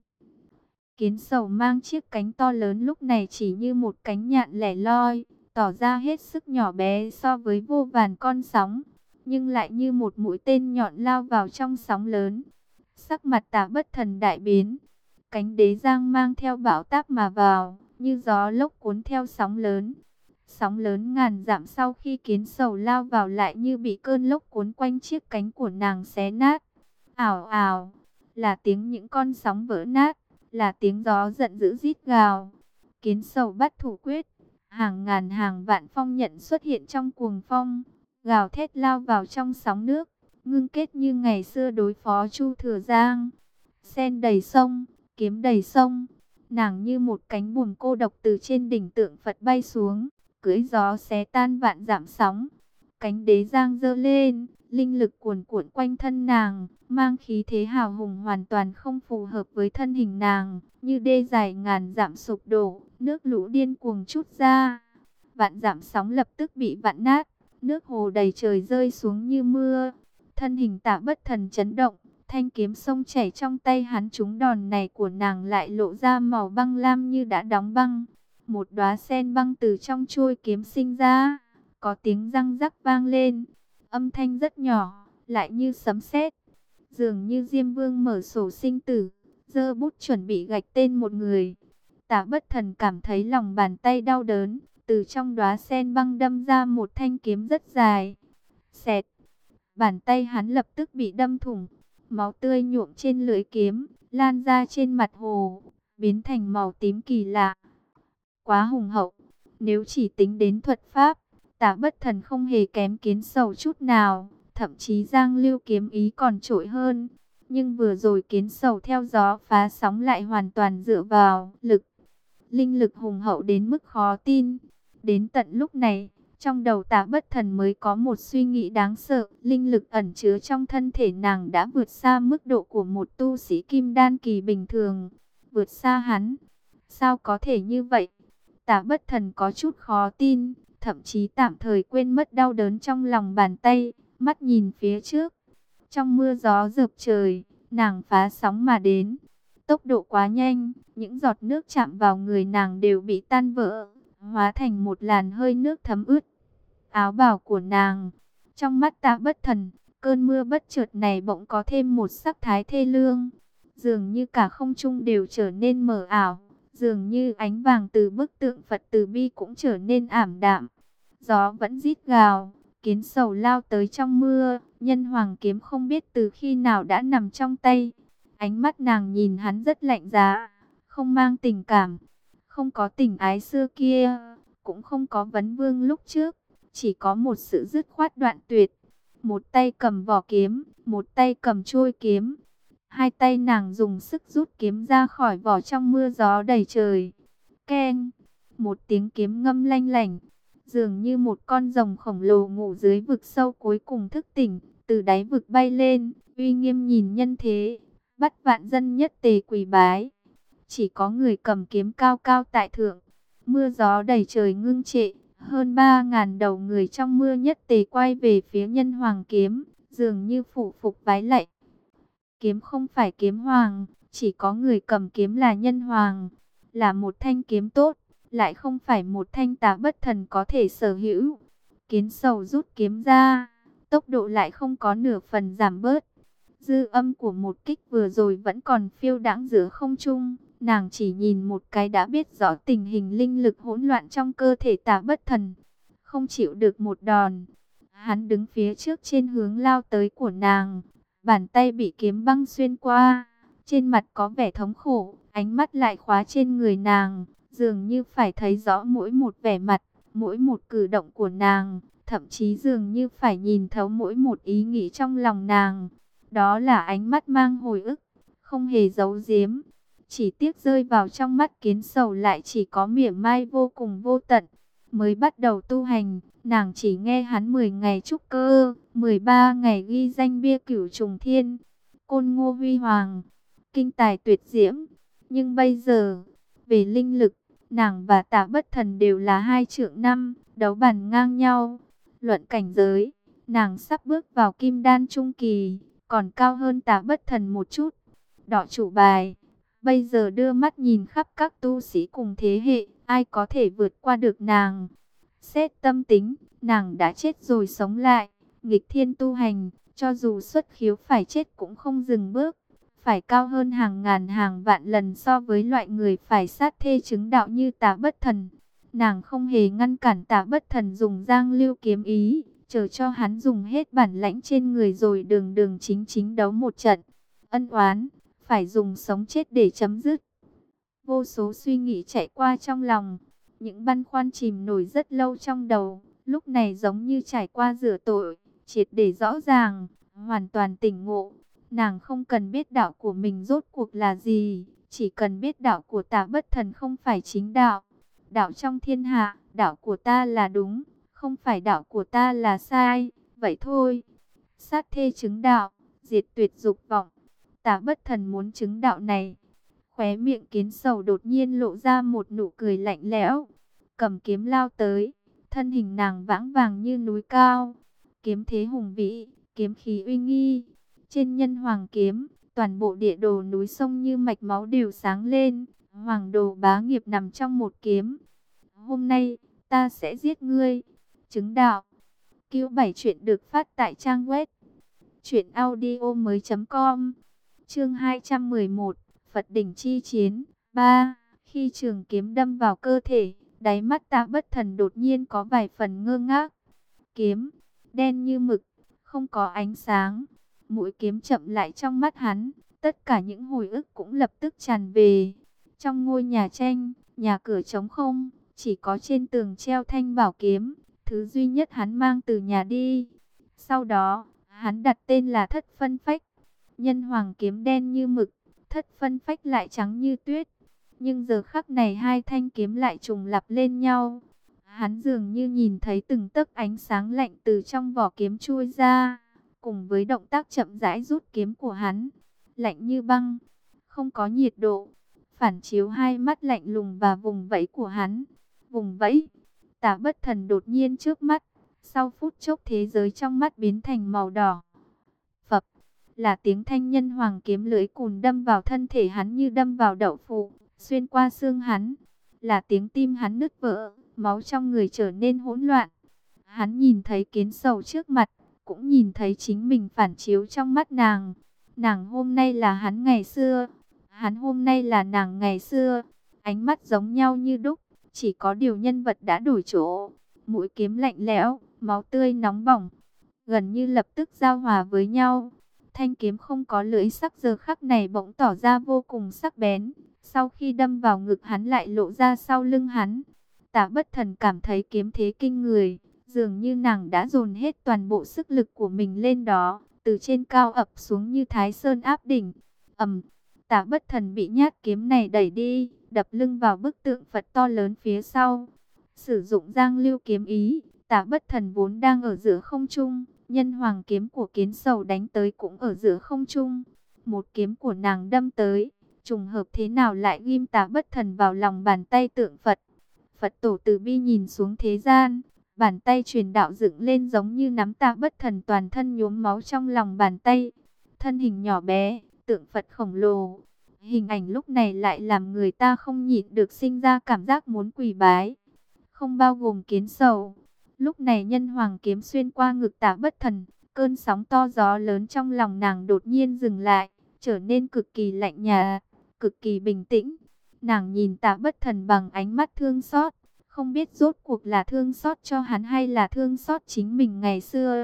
Kiến Sầu mang chiếc cánh to lớn lúc này chỉ như một cánh nhạn lẻ loi, tỏ ra hết sức nhỏ bé so với vô vàn con sóng, nhưng lại như một mũi tên nhọn lao vào trong sóng lớn. Sắc mặt Tạ Bất Thần đại biến, cánh đế giang mang theo bão táp mà vào, như gió lốc cuốn theo sóng lớn. Sóng lớn ngàn dặm sau khi Kiến Sầu lao vào lại như bị cơn lốc cuốn quanh chiếc cánh của nàng xé nát. Ảo ảo, là tiếng những con sóng vỡ nát, là tiếng gió giận dữ rít gào. Kiến Sầu bắt thủ quyết, hàng ngàn hàng vạn phong nhận xuất hiện trong cuồng phong, gào thét lao vào trong sóng nước, ngưng kết như ngày xưa đối phó Chu Thừa Giang. Sen đầy sông, kiếm đầy sông, nàng như một cánh buồm cô độc từ trên đỉnh tượng Phật bay xuống, cưỡi gió xé tan vạn dặm sóng. Cánh đế giang giơ lên, linh lực cuồn cuộn quanh thân nàng, mang khí thế hào hùng hoàn toàn không phù hợp với thân hình nàng, như đê dài ngàn dặm sụp đổ, nước lũ điên cuồng trút ra. Vạn dặm sóng lập tức bị vặn nát, nước hồ đầy trời rơi xuống như mưa. Thân hình Tạ Bất Thần chấn động, thanh kiếm sông chảy trong tay hắn trúng đòn này của nàng lại lộ ra màu băng lam như đã đóng băng. một đóa sen băng từ trong chuôi kiếm sinh ra, có tiếng răng rắc vang lên, âm thanh rất nhỏ, lại như sấm sét, dường như Diêm Vương mở sổ sinh tử, giơ bút chuẩn bị gạch tên một người. Tả Bất Thần cảm thấy lòng bàn tay đau đớn, từ trong đóa sen băng đâm ra một thanh kiếm rất dài. Xẹt, bàn tay hắn lập tức bị đâm thủng, máu tươi nhuộm trên lưỡi kiếm, lan ra trên mặt hồ, biến thành màu tím kỳ lạ. Quá hùng hậu, nếu chỉ tính đến thuật pháp, Tả Bất Thần không hề kém Kiến Sầu chút nào, thậm chí Giang Lưu kiếm ý còn trội hơn. Nhưng vừa rồi Kiến Sầu theo gió phá sóng lại hoàn toàn dựa vào linh lực hùng hậu đến mức khó tin. Đến tận lúc này, trong đầu Tả Bất Thần mới có một suy nghĩ đáng sợ, linh lực ẩn chứa trong thân thể nàng đã vượt xa mức độ của một tu sĩ kim đan kỳ bình thường, vượt xa hắn. Sao có thể như vậy? Tả Bất Thần có chút khó tin, thậm chí tạm thời quên mất đau đớn trong lòng bàn tay, mắt nhìn phía trước. Trong mưa gió rợp trời, nàng phá sóng mà đến. Tốc độ quá nhanh, những giọt nước chạm vào người nàng đều bị tan vỡ, hóa thành một làn hơi nước thấm ướt áo bào của nàng. Trong mắt Tạ Bất Thần, cơn mưa bất chợt này bỗng có thêm một sắc thái thê lương, dường như cả không trung đều trở nên mờ ảo, dường như ánh vàng từ bức tượng Phật Từ Bi cũng trở nên ảm đạm. Gió vẫn rít gào, Kiến Sầu lao tới trong mưa, Nhân Hoàng kiếm không biết từ khi nào đã nằm trong tay. Ánh mắt nàng nhìn hắn rất lạnh giá, không mang tình cảm, không có tình ái xưa kia, cũng không có vấn vương lúc trước, chỉ có một sự dứt khoát đoạn tuyệt. Một tay cầm vỏ kiếm, một tay cầm chuôi kiếm. Hai tay nàng dùng sức rút kiếm ra khỏi vỏ trong mưa gió đầy trời. Keng, một tiếng kiếm ngâm lanh lảnh, dường như một con rồng khổng lồ ngủ dưới vực sâu cuối cùng thức tỉnh, từ đáy vực bay lên, uy nghiêm nhìn nhân thế, bắt vạn dân nhất tề quỳ bái. Chỉ có người cầm kiếm cao cao tại thượng. Mưa gió đầy trời ngưng trệ, hơn 3.000 đầu người trong mưa nhất tề quay về phía Nhân Hoàng kiếm, dường như phủ phục vái lạy. Kiếm không phải kiếm hoàng, chỉ có người cầm kiếm là Nhân Hoàng, là một thanh kiếm tốt, lại không phải một thanh Tá Bất Thần có thể sở hữu. Kiến Sầu rút kiếm ra, tốc độ lại không có nửa phần giảm bớt. Dư âm của một kích vừa rồi vẫn còn phiêu đãng giữa không trung, nàng chỉ nhìn một cái đã biết rõ tình hình linh lực hỗn loạn trong cơ thể Tá Bất Thần, không chịu được một đòn. Hắn đứng phía trước trên hướng lao tới của nàng, bàn tay bị kiếm băng xuyên qua, trên mặt có vẻ thống khổ, ánh mắt lại khóa trên người nàng, dường như phải thấy rõ mỗi một vẻ mặt, mỗi một cử động của nàng, thậm chí dường như phải nhìn thấu mỗi một ý nghĩ trong lòng nàng. Đó là ánh mắt mang hồi ức, không hề giấu giếm. Chỉ tiếc rơi vào trong mắt Kiến Sầu lại chỉ có mỉa mai vô cùng vô tận. Mới bắt đầu tu hành, nàng chỉ nghe hắn 10 ngày trúc cơ, 13 ngày ghi danh bia cửu trùng thiên, côn ngô huy hoàng, kinh tài tuyệt diễm. Nhưng bây giờ, về linh lực, nàng và Tạ Bất Thần đều là 2 trượng 5, đấu bàn ngang nhau. Luận cảnh giới, nàng sắp bước vào kim đan trung kỳ, còn cao hơn Tạ Bất Thần một chút. Đọ chủ bài, bây giờ đưa mắt nhìn khắp các tu sĩ cùng thế hệ, ai có thể vượt qua được nàng. Xét tâm tính, nàng đã chết rồi sống lại, nghịch thiên tu hành, cho dù xuất khiếu phải chết cũng không dừng bước, phải cao hơn hàng ngàn hàng vạn lần so với loại người phải sát thê chứng đạo như Tạ Bất Thần. Nàng không hề ngăn cản Tạ Bất Thần dùng Giang Lưu kiếm ý, chờ cho hắn dùng hết bản lãnh trên người rồi đường đường chính chính đấu một trận. Ân oán, phải dùng sống chết để chấm dứt. Vô số suy nghĩ chạy qua trong lòng, những băn khoăn chìm nổi rất lâu trong đầu, lúc này giống như trải qua rửa tội, triệt để rõ ràng, hoàn toàn tỉnh ngộ. Nàng không cần biết đạo của mình rốt cuộc là gì, chỉ cần biết đạo của Tạ Bất Thần không phải chính đạo. Đạo trong thiên hạ, đạo của ta là đúng, không phải đạo của ta là sai, vậy thôi. Sát thê chứng đạo, diệt tuyệt dục vọng. Tạ Bất Thần muốn chứng đạo này. Khóe miệng Kiến Sầu đột nhiên lộ ra một nụ cười lạnh lẽo, cầm kiếm lao tới, thân hình nàng vãng vàng như núi cao, kiếm thế hùng vĩ, kiếm khí uy nghi. Trên Nhân Hoàng kiếm, toàn bộ địa đồ núi sông như mạch máu đều sáng lên, Hoàng đồ bá nghiệp nằm trong một kiếm. Hôm nay, ta sẽ giết ngươi. Chứng đạo. Cứu 7 chuyện được phát tại trang web truyệnaudiomoi.com. Chương 211, Phật đỉnh chi chiến 3. Khi trường kiếm đâm vào cơ thể, đáy mắt Tạ Bất Thần đột nhiên có vài phần ngơ ngác. Kiếm đen như mực, không có ánh sáng. Mũi kiếm chậm lại trong mắt hắn, tất cả những hồi ức cũng lập tức tràn về. Trong ngôi nhà tranh, nhà cửa trống không, chỉ có trên tường treo thanh bảo kiếm, thứ duy nhất hắn mang từ nhà đi. Sau đó, hắn đặt tên là Thất Phân Phách. Nhân hoàng kiếm đen như mực, Thất Phân Phách lại trắng như tuyết. Nhưng giờ khắc này hai thanh kiếm lại trùng lặp lên nhau. Hắn dường như nhìn thấy từng tấc ánh sáng lạnh từ trong vỏ kiếm chui ra, cùng với động tác chậm rãi rút kiếm của hắn, lạnh như băng, không có nhiệt độ, phản chiếu hai mắt lạnh lùng và vùng vẫy của hắn. Vùng vẫy, Tạ Bất Thần đột nhiên trước mắt, sau phút chốc thế giới trong mắt biến thành màu đỏ. Phập, là tiếng thanh nhân hoàng kiếm lưỡi cùn đâm vào thân thể hắn như đâm vào đậu phụ, xuyên qua xương hắn, là tiếng tim hắn nứt vỡ, máu trong người trở nên hỗn loạn. Hắn nhìn thấy Kiến Sầu trước mặt, cũng nhìn thấy chính mình phản chiếu trong mắt nàng. Nàng hôm nay là hắn ngày xưa, hắn hôm nay là nàng ngày xưa. Ánh mắt giống nhau như đúc, chỉ có điều nhân vật đã đổi chỗ. Mũi kiếm lạnh lẽo, máu tươi nóng bỏng, gần như lập tức giao hòa với nhau. Thanh kiếm không có lưỡi sắc giờ khắc này bỗng tỏ ra vô cùng sắc bén. Sau khi đâm vào ngực hắn lại lộ ra sau lưng hắn. Tạ Bất Thần cảm thấy kiếm thế kinh người, dường như nàng đã dồn hết toàn bộ sức lực của mình lên đó, từ trên cao ập xuống như Thái Sơn áp đỉnh. Tạ Bất Thần bị nhát kiếm này đẩy đi, đập lưng vào bức tượng Phật to lớn phía sau. Sử dụng Giang Lưu kiếm ý, Tạ Bất Thần vốn đang ở giữa không trung, nhân hoàng kiếm của Kiến Sầu đánh tới cũng ở giữa không trung. Một kiếm của nàng đâm tới, trùng hợp thế nào lại ghim Tạ Bất Thần vào lòng bàn tay tượng Phật. Phật tổ từ bi nhìn xuống thế gian, bàn tay truyền đạo dựng lên giống như nắm Tạ Bất Thần toàn thân nhuốm máu trong lòng bàn tay. Thân hình nhỏ bé, tượng Phật khổng lồ. Hình ảnh lúc này lại làm người ta không nhịn được sinh ra cảm giác muốn quỳ bái. Không bao gồm Kiến Sầu. Lúc này nhân hoàng kiếm xuyên qua ngực Tạ Bất Thần, cơn sóng to gió lớn trong lòng nàng đột nhiên dừng lại, trở nên cực kỳ lạnh nhạt, cực kỳ bình tĩnh. Nàng nhìn Tạ Bất Thần bằng ánh mắt thương xót, không biết rốt cuộc là thương xót cho hắn hay là thương xót chính mình ngày xưa.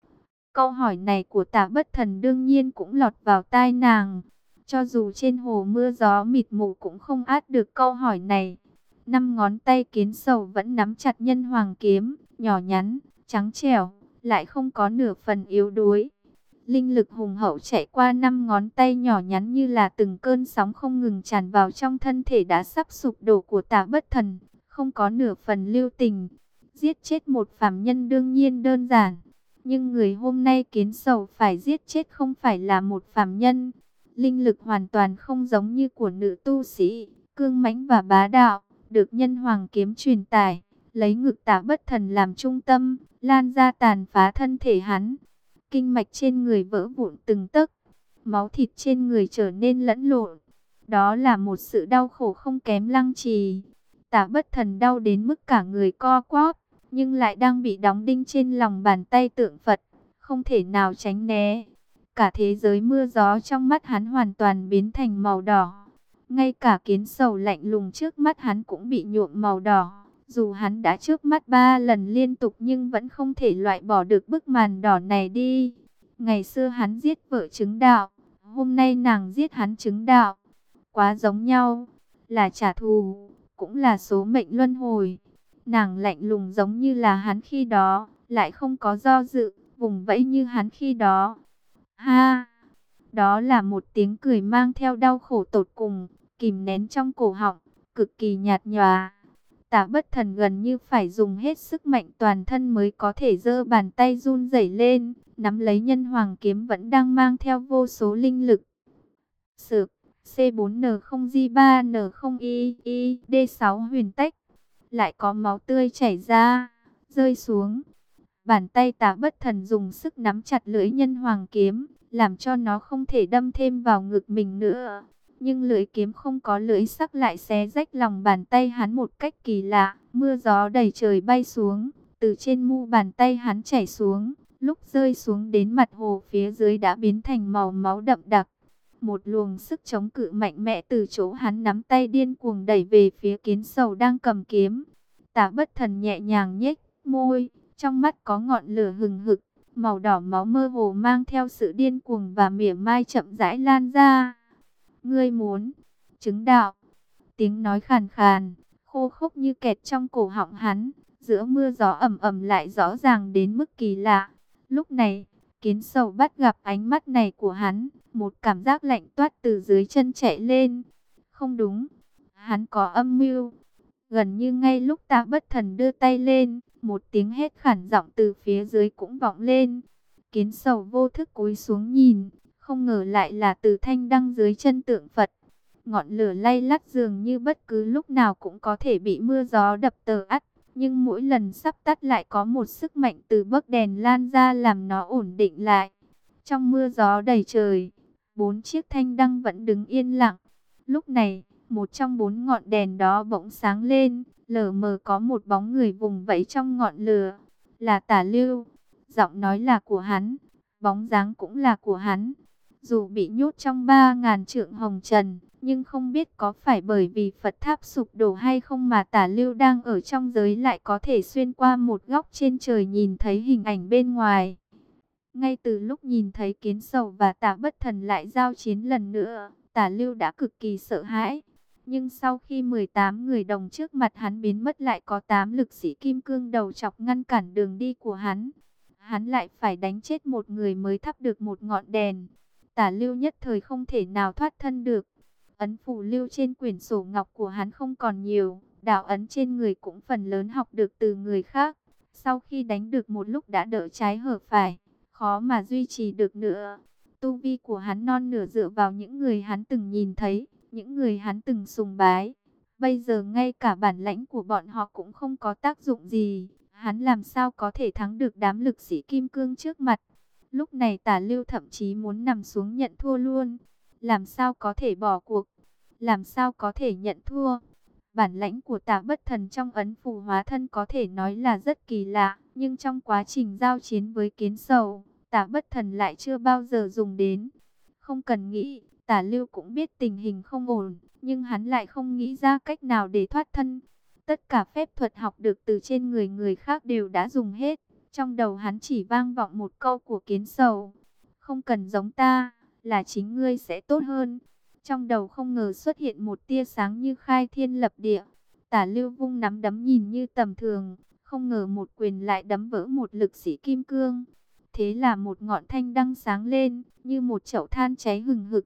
Câu hỏi này của Tạ Bất Thần đương nhiên cũng lọt vào tai nàng. Cho dù trên hồ mưa gió mịt mù cũng không át được câu hỏi này. 5 ngón tay Kiến Sầu vẫn nắm chặt nhân hoàng kiếm, nhỏ nhắn, trắng trẻo, lại không có nửa phần yếu đuối. Linh lực hùng hậu chạy qua 5 ngón tay nhỏ nhắn như là từng cơn sóng không ngừng tràn vào trong thân thể đã sắp sụp đổ của Tạ Bất Thần, không có nửa phần lưu tình. Giết chết một phàm nhân đương nhiên đơn giản, nhưng người hôm nay Kiến Sầu phải giết chết không phải là một phàm nhân. Linh lực hoàn toàn không giống như của nữ tu sĩ, cương mãnh và bá đạo, được nhân hoàng kiếm truyền tải, lấy ngực Tạ Bất Thần làm trung tâm, lan ra tàn phá thân thể hắn. Kinh mạch trên người vỡ vụn từng tấc, máu thịt trên người trở nên lẫn lộn. Đó là một sự đau khổ không kém Lăng Trì. Tạ Bất Thần đau đến mức cả người co quắp, nhưng lại đang bị đóng đinh trên lòng bàn tay tượng Phật, không thể nào tránh né. Cả thế giới mưa gió trong mắt hắn hoàn toàn biến thành màu đỏ. Ngay cả Kiến Sầu lạnh lùng trước mắt hắn cũng bị nhuộm màu đỏ. Dù hắn đã trước mắt 3 lần liên tục nhưng vẫn không thể loại bỏ được bức màn đỏ này đi. Ngày xưa hắn giết vợ chứng đạo, hôm nay nàng giết hắn chứng đạo. Quá giống nhau, là trả thù, cũng là số mệnh luân hồi. Nàng lạnh lùng giống như là hắn khi đó, lại không có do dự, vùng vẫy như hắn khi đó. Ha! Đó là một tiếng cười mang theo đau khổ tột cùng, kìm nén trong cổ họng, cực kỳ nhạt nhòa. Tạ Bất Thần gần như phải dùng hết sức mạnh toàn thân mới có thể giơ bàn tay run rẩy lên, nắm lấy nhân hoàng kiếm vẫn đang mang theo vô số linh lực. Sược, C4N0J3N0I, D6 huyền tách, lại có máu tươi chảy ra, rơi xuống. Bàn tay Tạ Bất Thần dùng sức nắm chặt lưỡi nhân hoàng kiếm, làm cho nó không thể đâm thêm vào ngực mình nữa. nhưng lưỡi kiếm không có lưỡi sắc lại xé rách lòng bàn tay hắn một cách kỳ lạ. Mưa gió đầy trời bay xuống, từ trên mu bàn tay hắn chảy xuống, lúc rơi xuống đến mặt hồ phía dưới đã biến thành màu máu đậm đặc. Một luồng sức chống cự mạnh mẽ từ chỗ hắn nắm tay điên cuồng đẩy về phía Kiến Sầu đang cầm kiếm. Tả Bất Thần nhẹ nhàng nhếch môi, trong mắt có ngọn lửa hừng hực, màu đỏ máu mơ hồ mang theo sự điên cuồng và mỉa mai chậm rãi lan ra. Ngươi muốn chứng đạo? Tiếng nói khàn khàn, khô khốc như kẹt trong cổ họng hắn, giữa mưa gió ầm ầm lại rõ ràng đến mức kỳ lạ. Lúc này, Kiến Sầu bắt gặp ánh mắt này của hắn, một cảm giác lạnh toát từ dưới chân chạy lên. Không đúng, hắn có âm mưu. Gần như ngay lúc Tạ Bất Thần đưa tay lên, một tiếng hét khản giọng từ phía dưới cũng vọng lên. Kiến Sầu vô thức cúi xuống nhìn, không ngờ lại là Từ Thanh đang dưới chân tượng Phật. Ngọn lửa lay lắt dường như bất cứ lúc nào cũng có thể bị mưa gió đập tờ ắt, nhưng mỗi lần sắp tắt lại có một sức mạnh từ bấc đèn lan ra làm nó ổn định lại. Trong mưa gió đầy trời, 4 chiếc thanh đăng vẫn đứng yên lặng. Lúc này, một trong 4 ngọn đèn đó bỗng sáng lên, lờ mờ có một bóng người vùng vẫy trong ngọn lửa. Là Tả Lưu, giọng nói là của hắn, bóng dáng cũng là của hắn. Dù bị nhốt trong 3.000 trượng hồng trần, nhưng không biết có phải bởi vì Phật tháp sụp đổ hay không mà Tả Lưu đang ở trong giới lại có thể xuyên qua một góc trên trời nhìn thấy hình ảnh bên ngoài. Ngay từ lúc nhìn thấy Kiến Sầu và Tả Bất Thần lại giao chiến lần nữa, Tả Lưu đã cực kỳ sợ hãi. Nhưng sau khi 18 người đồng trước mặt hắn biến mất lại có 8 lực sĩ kim cương đầu chọc ngăn cản đường đi của hắn. Hắn lại phải đánh chết một người mới thắp được một ngọn đèn. Tả Lưu nhất thời không thể nào thoát thân được. Ấn phù lưu trên quyển sổ ngọc của hắn không còn nhiều, đạo ấn trên người cũng phần lớn học được từ người khác. Sau khi đánh được một lúc đã đỡ trái hở phải, khó mà duy trì được nữa. Tu vi của hắn non nửa dựa vào những người hắn từng nhìn thấy, những người hắn từng sùng bái. Bây giờ ngay cả bản lãnh của bọn họ cũng không có tác dụng gì, hắn làm sao có thể thắng được đám lực sĩ kim cương trước mặt. Lúc này Tả Lưu thậm chí muốn nằm xuống nhận thua luôn. Làm sao có thể bỏ cuộc? Làm sao có thể nhận thua? Bản lãnh của Tả Bất Thần trong ấn phù hóa thân có thể nói là rất kỳ lạ, nhưng trong quá trình giao chiến với Kiến Sầu, Tả Bất Thần lại chưa bao giờ dùng đến. Không cần nghĩ, Tả Lưu cũng biết tình hình không ổn, nhưng hắn lại không nghĩ ra cách nào để thoát thân. Tất cả phép thuật học được từ trên người người khác đều đã dùng hết. Trong đầu hắn chỉ vang vọng một câu của Kiến Sầu: không cần giống ta, là chính ngươi sẽ tốt hơn. Trong đầu không ngờ xuất hiện một tia sáng như khai thiên lập địa. Tả Lưu vung nắm đấm nhìn như tầm thường, không ngờ một quyền lại đấm vỡ một lực sĩ kim cương. Thế là một ngọn thanh đăng sáng lên, như một chậu than cháy hừng hực.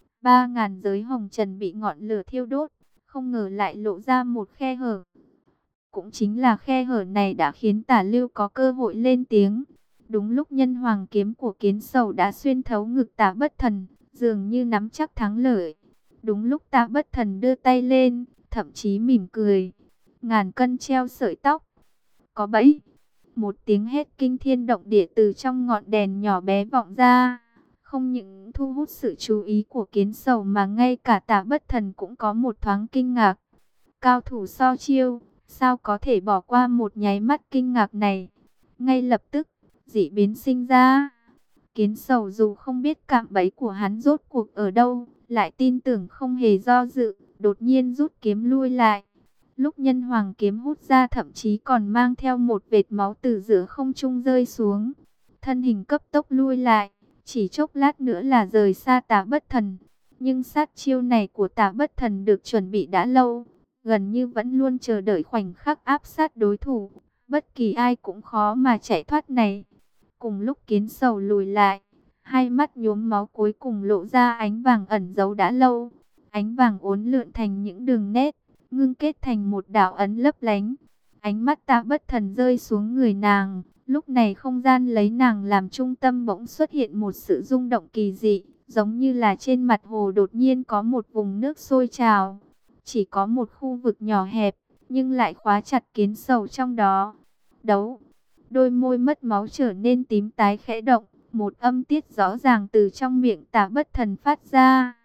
3.000 giới hồng trần bị ngọn lửa thiêu đốt, không ngờ lại lộ ra một khe hở. Cũng chính là khe hở này đã khiến Tả Lưu có cơ hội lên tiếng. Đúng lúc nhân hoàng kiếm của Kiến Sầu đã xuyên thấu ngực Tả Bất Thần, dường như nắm chắc thắng lợi. Đúng lúc Tả Bất Thần đưa tay lên, thậm chí mỉm cười. Ngàn cân treo sợi tóc. Có bẫy. Một tiếng hét kinh thiên động địa từ trong ngọn đèn nhỏ bé vọng ra. Không những thu hút sự chú ý của Kiến Sầu mà ngay cả Tả Bất Thần cũng có một thoáng kinh ngạc. Cao thủ so chiêu, sao có thể bỏ qua một nháy mắt kinh ngạc này? Ngay lập tức, dị biến sinh ra. Kiến Sầu dù không biết cạm bẫy của hắn rốt cuộc ở đâu, lại tin tưởng không hề do dự, đột nhiên rút kiếm lui lại. Lúc nhân hoàng kiếm hút ra thậm chí còn mang theo một vệt máu từ giữa không trung rơi xuống. Thân hình cấp tốc lui lại, chỉ chốc lát nữa là rời xa Tả Bất Thần. Nhưng sát chiêu này của Tả Bất Thần được chuẩn bị đã lâu, gần như vẫn luôn chờ đợi khoảnh khắc áp sát đối thủ. Bất kỳ ai cũng khó mà chạy thoát này. Cùng lúc Kiến Sầu lùi lại, hai mắt nhuốm máu cuối cùng lộ ra ánh vàng ẩn giấu đã lâu. Ánh vàng uốn lượn thành những đường nét, ngưng kết thành một đạo ấn lấp lánh. Ánh mắt Tả Bất Thần rơi xuống người nàng. Lúc này không gian lấy nàng làm trung tâm bỗng xuất hiện một sự rung động kỳ dị, giống như là trên mặt hồ đột nhiên có một vùng nước sôi trào. Chỉ có một khu vực nhỏ hẹp, nhưng lại khóa chặt Kiến Sầu trong đó. Đấu. Đôi môi mất máu trở nên tím tái khẽ động, một âm tiết rõ ràng từ trong miệng Tả Bất Thần phát ra.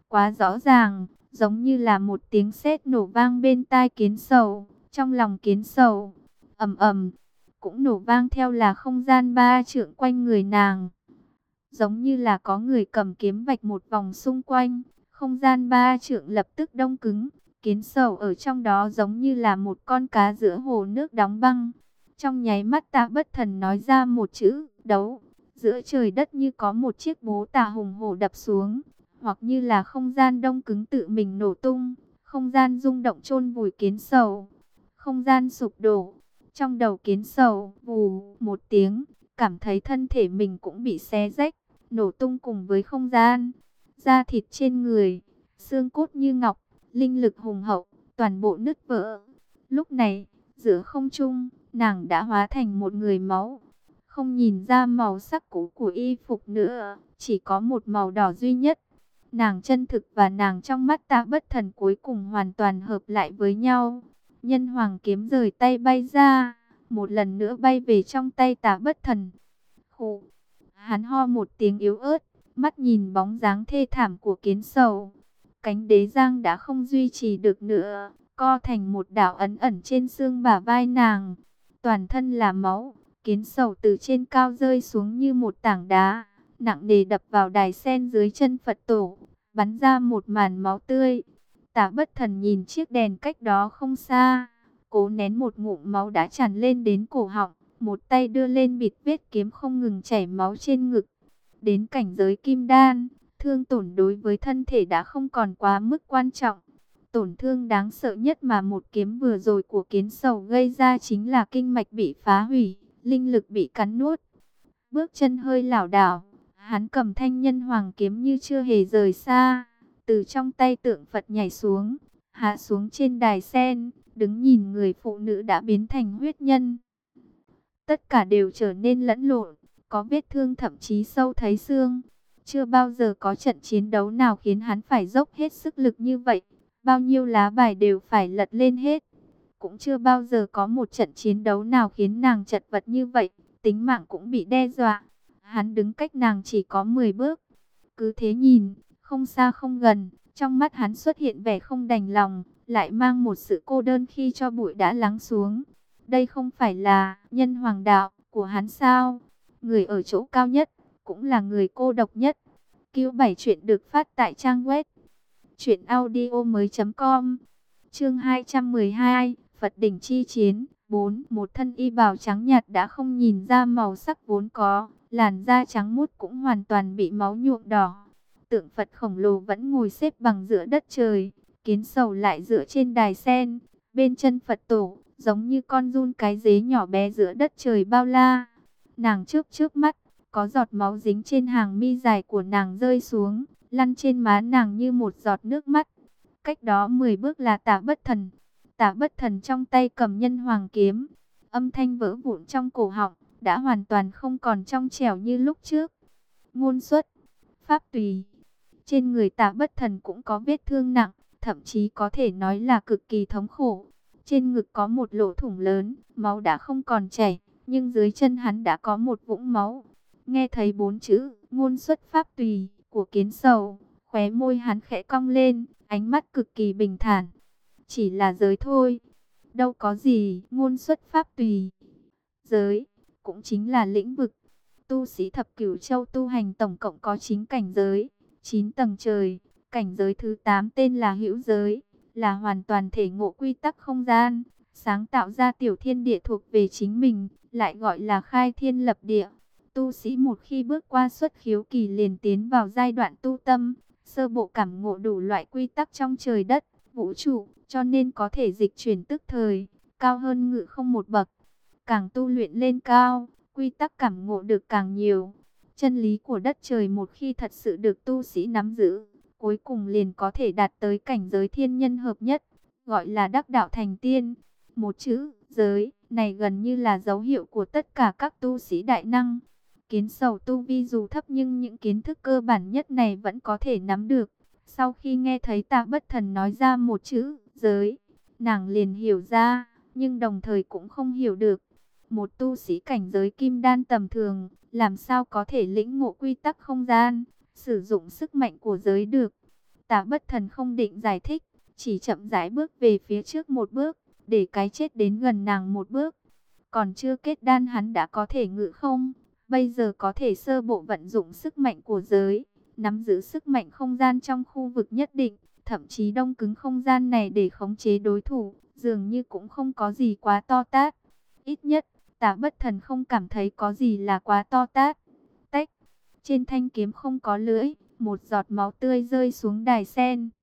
quá rõ ràng, giống như là một tiếng sét nổ vang bên tai Kiến Sầu. Trong lòng Kiến Sầu ầm ầm cũng nổ vang theo, là không gian 3 trượng quanh người nàng, giống như là có người cầm kiếm vạch một vòng xung quanh, không gian 3 trượng lập tức đông cứng. Kiến Sầu ở trong đó giống như là một con cá giữa hồ nước đóng băng. Trong nháy mắt Tạ Bất Thần nói ra một chữ đấu, giữa trời đất như có một chiếc búa tạ hùng hổ đập xuống, hoặc như là không gian đông cứng tự mình nổ tung, không gian rung động chôn vùi Kiến Sầu. Không gian sụp đổ, trong đầu Kiến Sầu vù một tiếng, cảm thấy thân thể mình cũng bị xé rách, nổ tung cùng với không gian. Da thịt trên người, xương cốt như ngọc, linh lực hùng hậu, toàn bộ nứt vỡ. Lúc này, giữa không trung, nàng đã hóa thành một người máu. Không nhìn ra màu sắc cũ của y phục nữa, chỉ có một màu đỏ duy nhất. Nàng chân thực và nàng trong mắt Tạ Bất Thần cuối cùng hoàn toàn hợp lại với nhau. Nhân hoàng kiếm rời tay bay ra, một lần nữa bay về trong tay Tạ Bất Thần. Khụ, hắn ho một tiếng yếu ớt, mắt nhìn bóng dáng thê thảm của Kiến Sầu. Cánh đế giang đã không duy trì được nữa, co thành một đạo ấn ẩn trên xương bả vai nàng. Toàn thân là máu, Kiến Sầu từ trên cao rơi xuống như một tảng đá, nặng nề đập vào đài sen dưới chân Phật tổ, bắn ra một màn máu tươi. Tạ Bất Thần nhìn chiếc đèn cách đó không xa, cố nén một ngụm máu đã tràn lên đến cổ họng, một tay đưa lên bịt vết kiếm không ngừng chảy máu trên ngực. Đến cảnh giới kim đan, thương tổn đối với thân thể đã không còn quá mức quan trọng. Tổn thương đáng sợ nhất mà một kiếm vừa rồi của Kiến Sầu gây ra chính là kinh mạch bị phá hủy, linh lực bị cắn nuốt. Bước chân hơi lảo đảo, hắn cầm thanh nhân hoàng kiếm như chưa hề rời xa, từ trong tay tượng Phật nhảy xuống, hạ xuống trên đài sen, đứng nhìn người phụ nữ đã biến thành huyết nhân. Tất cả đều trở nên lẫn lộn, có vết thương thậm chí sâu thấy xương. Chưa bao giờ có trận chiến đấu nào khiến hắn phải dốc hết sức lực như vậy, bao nhiêu lá bài đều phải lật lên hết. Cũng chưa bao giờ có một trận chiến đấu nào khiến nàng chật vật như vậy, tính mạng cũng bị đe dọa. Hắn đứng cách nàng chỉ có 10 bước. Cứ thế nhìn, không xa không gần, trong mắt hắn xuất hiện vẻ không đành lòng, lại mang một sự cô đơn khi cho bụi đã lắng xuống. Đây không phải là nhân hoàng đạo của hắn sao? Người ở chỗ cao nhất, cũng là người cô độc nhất. Cứu 7 chuyện được phát tại trang web truyệnaudiomoi.com. Chương 212, Phật đỉnh chi chiến 4. Một thân y bào trắng nhạt đã không nhìn ra màu sắc vốn có, làn da trắng muốt cũng hoàn toàn bị máu nhuộm đỏ. Tượng Phật khổng lồ vẫn ngồi xếp bằng giữa đất trời, Kiến Sầu lại dựa trên đài sen, bên chân Phật tổ, giống như con giun cái dế nhỏ bé giữa đất trời bao la. Nàng chớp chớp mắt, có giọt máu dính trên hàng mi dài của nàng rơi xuống, lăn trên má nàng như một giọt nước mắt. Cách đó 10 bước là Tạ Bất Thần. Tạ Bất Thần trong tay cầm nhân hoàng kiếm, âm thanh vỡ vụn trong cổ họng, đã hoàn toàn không còn trong trẻo như lúc trước. Ngôn xuất, pháp tùy. Trên người Tạ Bất Thần cũng có vết thương nặng, thậm chí có thể nói là cực kỳ thống khổ. Trên ngực có một lỗ thủng lớn, máu đã không còn chảy, nhưng dưới chân hắn đã có một vũng máu. Nghe thấy 4 chữ ngôn xuất pháp tùy của Kiến Sầu, khóe môi hắn khẽ cong lên, ánh mắt cực kỳ bình thản. Chỉ là giới thôi, đâu có gì ngôn xuất pháp tùy. Giới cũng chính là lĩnh vực. Tu sĩ thập cửu châu tu hành tổng cộng có 9 cảnh giới, 9 tầng trời. Cảnh giới thứ 8 tên là hữu giới, là hoàn toàn thể ngộ quy tắc không gian, sáng tạo ra tiểu thiên địa thuộc về chính mình, lại gọi là khai thiên lập địa. Tu sĩ một khi bước qua xuất khiếu kỳ liền tiến vào giai đoạn tu tâm, sơ bộ cảm ngộ đủ loại quy tắc trong trời đất, vũ trụ, cho nên có thể dịch chuyển tức thời, cao hơn ngự không một bậc. Càng tu luyện lên cao, quy tắc cảm ngộ được càng nhiều. Chân lý của đất trời một khi thật sự được tu sĩ nắm giữ, cuối cùng liền có thể đạt tới cảnh giới thiên nhân hợp nhất, gọi là đắc đạo thành tiên. Một chữ giới này gần như là dấu hiệu của tất cả các tu sĩ đại năng. Kiến Sầu tu vi dù thấp nhưng những kiến thức cơ bản nhất này vẫn có thể nắm được. Sau khi nghe thấy Tạ Bất Thần nói ra một chữ giới, nàng liền hiểu ra, nhưng đồng thời cũng không hiểu được. Một tu sĩ cảnh giới kim đan tầm thường, làm sao có thể lĩnh ngộ quy tắc không gian, sử dụng sức mạnh của giới được. Tả Bất Thần không định giải thích, chỉ chậm rãi bước về phía trước một bước, để cái chết đến gần nàng một bước. Còn chưa kết đan hắn đã có thể ngự không, bây giờ có thể sơ bộ vận dụng sức mạnh của giới, nắm giữ sức mạnh không gian trong khu vực nhất định, thậm chí đông cứng không gian này để khống chế đối thủ, dường như cũng không có gì quá to tát. Ít nhất, Tả Bất Thần không cảm thấy có gì là quá to tát. Tách, trên thanh kiếm không có lưỡi, một giọt máu tươi rơi xuống đài sen.